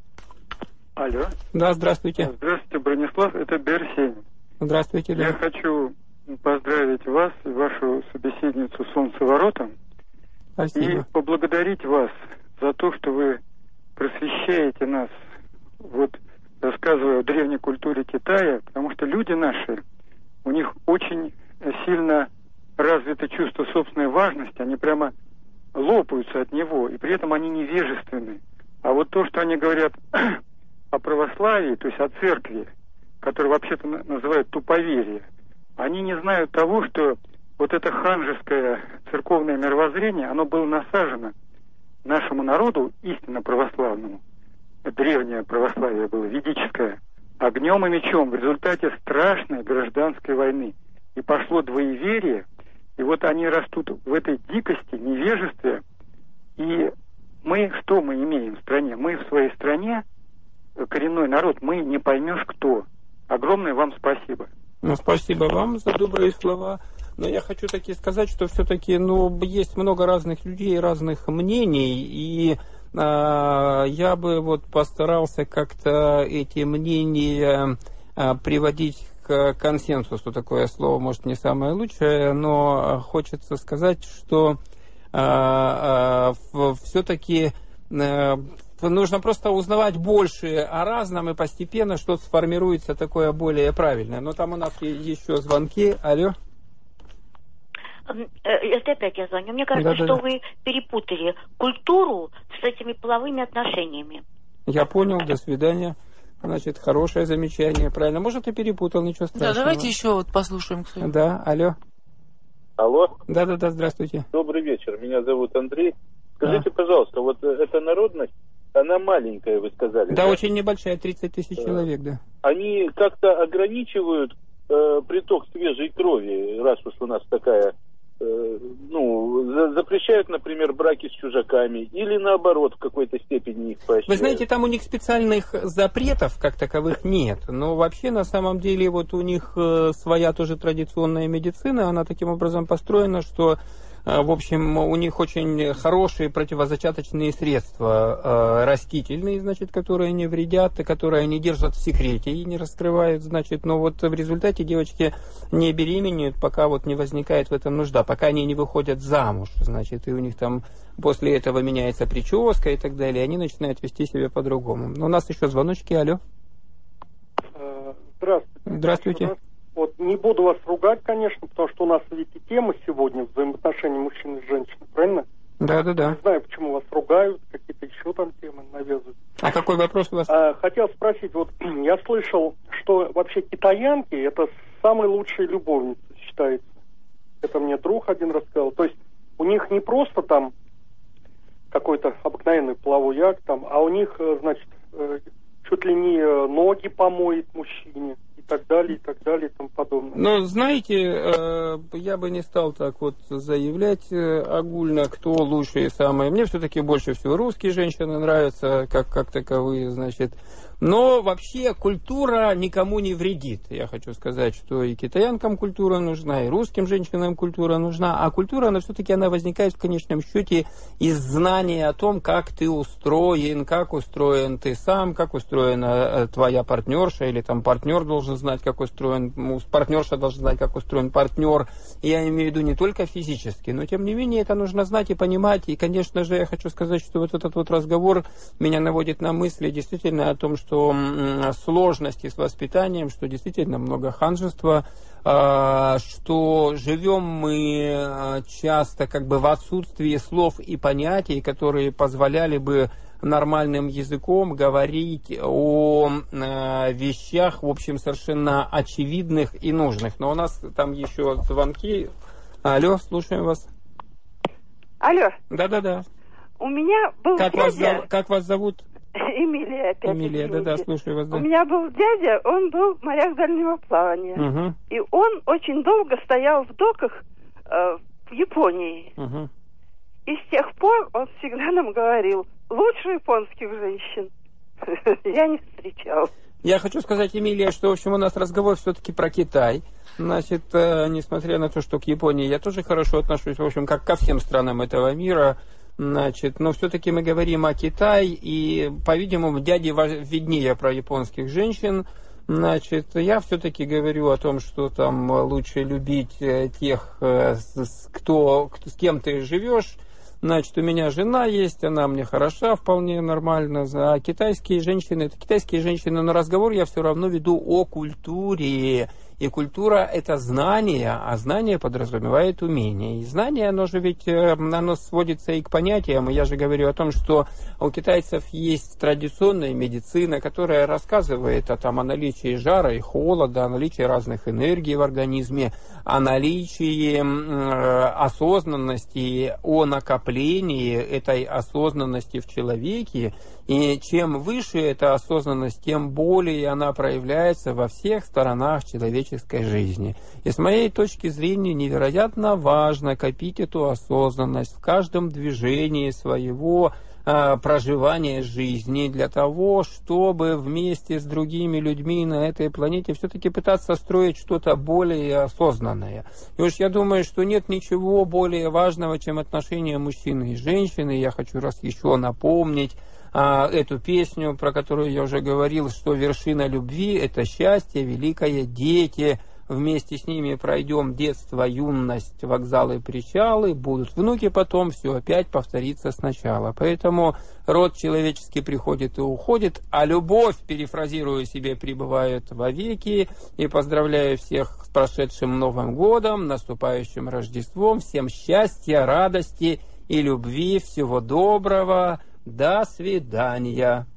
Алло. Да, здравствуйте. Здравствуйте, Бронислав. Это Берсень. Здравствуйте. Да. Я хочу поздравить вас и вашу собеседницу Солнцеворотом. Спасибо. И поблагодарить вас за то, что вы просвещаете нас, вот рассказывая о древней культуре Китая, потому что люди наши, у них очень сильно развито чувство собственной важности, они прямо лопаются от него, и при этом они невежественны. А вот то, что они говорят о православии, то есть о церкви, которую вообще-то называют туповерие, они не знают того, что вот это ханжеское церковное мировоззрение, оно было насажено нашему народу, истинно православному, древнее православие было, ведическое, огнем и мечом в результате страшной гражданской войны. И пошло двоеверие, и вот они растут в этой дикости, невежестве. И мы, что мы имеем в стране? Мы в своей стране, коренной народ, мы не поймешь кто. Огромное вам спасибо. Ну, спасибо вам за добрые слова. Но я хочу таки сказать, что все-таки ну, есть много разных людей, разных мнений, и э, я бы вот постарался как-то эти мнения э, приводить к консенсусу. Такое слово, может, не самое лучшее, но хочется сказать, что э, э, все-таки э, нужно просто узнавать больше о разном, и постепенно что-то сформируется такое более правильное. Но там у нас еще звонки. Алло. Это опять я звоню. Мне кажется, да, да, что да. вы перепутали культуру с этими половыми отношениями. Я понял, до свидания. Значит, хорошее замечание, правильно. Может, и перепутал, ничего страшного. Да, давайте еще вот послушаем. Кто... Да, алло. Алло. Да-да-да, здравствуйте. Добрый вечер, меня зовут Андрей. Скажите, а. пожалуйста, вот эта народность, она маленькая, вы сказали. Да, да? Очень небольшая, тридцать тысяч а. человек, да. Они как-то ограничивают э, приток свежей крови, раз уж у нас такая... ну, запрещают, например, браки с чужаками, или наоборот, в какой-то степени их поощряют? Вы знаете, там у них специальных запретов, как таковых, нет. Но вообще, на самом деле, вот у них своя тоже традиционная медицина, она таким образом построена, что, в общем, у них очень хорошие противозачаточные средства, растительные, значит, которые не вредят, которые они держат в секрете и не раскрывают, значит, но вот в результате девочки не беременеют, пока вот не возникает в этом нужда, пока они не выходят замуж, значит, и у них там после этого меняется прическа и так далее, они начинают вести себя по-другому. Но у нас еще звоночки, алло. Здравствуйте. Здравствуйте. Вот не буду вас ругать, конечно, потому что у нас ведь и тема сегодня взаимоотношения мужчины и женщины, правильно? Да, да, да. Не знаю, почему вас ругают, какие-то еще там темы навязывают. А какой вопрос у вас? А, хотел спросить, вот я слышал, что вообще китаянки это самые лучшие любовницы считается. Это мне друг один рассказал. То есть у них не просто там какой-то обыкновенный половой акт, там, а у них, значит, чуть ли не ноги помоет мужчине. И так далее, и так далее, и тому подобное. Но, знаете, я бы не стал так вот заявлять огульно, кто лучшие самые. Мне все-таки больше всего русские женщины нравятся, как, как таковые, значит. Но вообще культура никому не вредит. Я хочу сказать, что и китаянкам культура нужна, и русским женщинам культура нужна. А культура, она все-таки она возникает в конечном счете из знания о том, как ты устроен, как устроен ты сам, как устроена твоя партнерша, или там партнер должен знать, как устроен, партнерша должна знать, как устроен партнер. Я имею в виду не только физически, но тем не менее это нужно знать и понимать. И, конечно же, я хочу сказать, что вот этот вот разговор меня наводит на мысли действительно о том, что сложности с воспитанием, что действительно много ханжества что живем мы часто как бы в отсутствии слов и понятий, которые позволяли бы нормальным языком говорить о вещах, в общем, совершенно очевидных и нужных. Но у нас там еще звонки. Алло, слушаем вас. Алло. Да-да-да. У меня был как дядя... Вас зов... Как вас зовут? Эмилия опять. Эмилия, да-да, слушаю вас. Да. У меня был дядя, он был моряк дальнего плавания. Угу. И он очень долго стоял в доках э, в Японии. Угу. И с тех пор он всегда нам говорил: лучше японских женщин я не встречал. Я хочу сказать, Эмилия, что, в общем, у нас разговор все-таки про Китай. Значит, э, несмотря на то, что к Японии я тоже хорошо отношусь, в общем, как ко всем странам этого мира, значит, но все-таки мы говорим о Китае, и, по-видимому, дяде виднее про японских женщин. Значит, я все-таки говорю о том, что там лучше любить тех, кто, с кем ты живешь. Значит, у меня жена есть, она мне хороша, вполне нормально. А китайские женщины, это китайские женщины, но разговор я все равно веду о культуре. И культура – это знание, а знание подразумевает умение. И знание, оно же ведь, оно сводится и к понятиям. И я же говорю о том, что у китайцев есть традиционная медицина, которая рассказывает о, там, о наличии жара и холода, о наличии разных энергий в организме, о наличии э, осознанности, о накоплении этой осознанности в человеке. И чем выше эта осознанность, тем более она проявляется во всех сторонах человеческой жизни. И с моей точки зрения невероятно важно копить эту осознанность в каждом движении своего э, проживания жизни для того, чтобы вместе с другими людьми на этой планете все-таки пытаться строить что-то более осознанное. И уж я думаю, что нет ничего более важного, чем отношения мужчины и женщины. Я хочу раз еще напомнить А, эту песню, про которую я уже говорил, что вершина любви – это счастье, великое дети. Вместе с ними пройдем детство, юность, вокзалы, причалы, будут внуки потом, все опять повторится сначала. Поэтому род человеческий приходит и уходит, а любовь, перефразируя себе, пребывает вовеки. И поздравляю всех с прошедшим Новым годом, наступающим Рождеством, всем счастья, радости и любви, всего доброго. До свидания.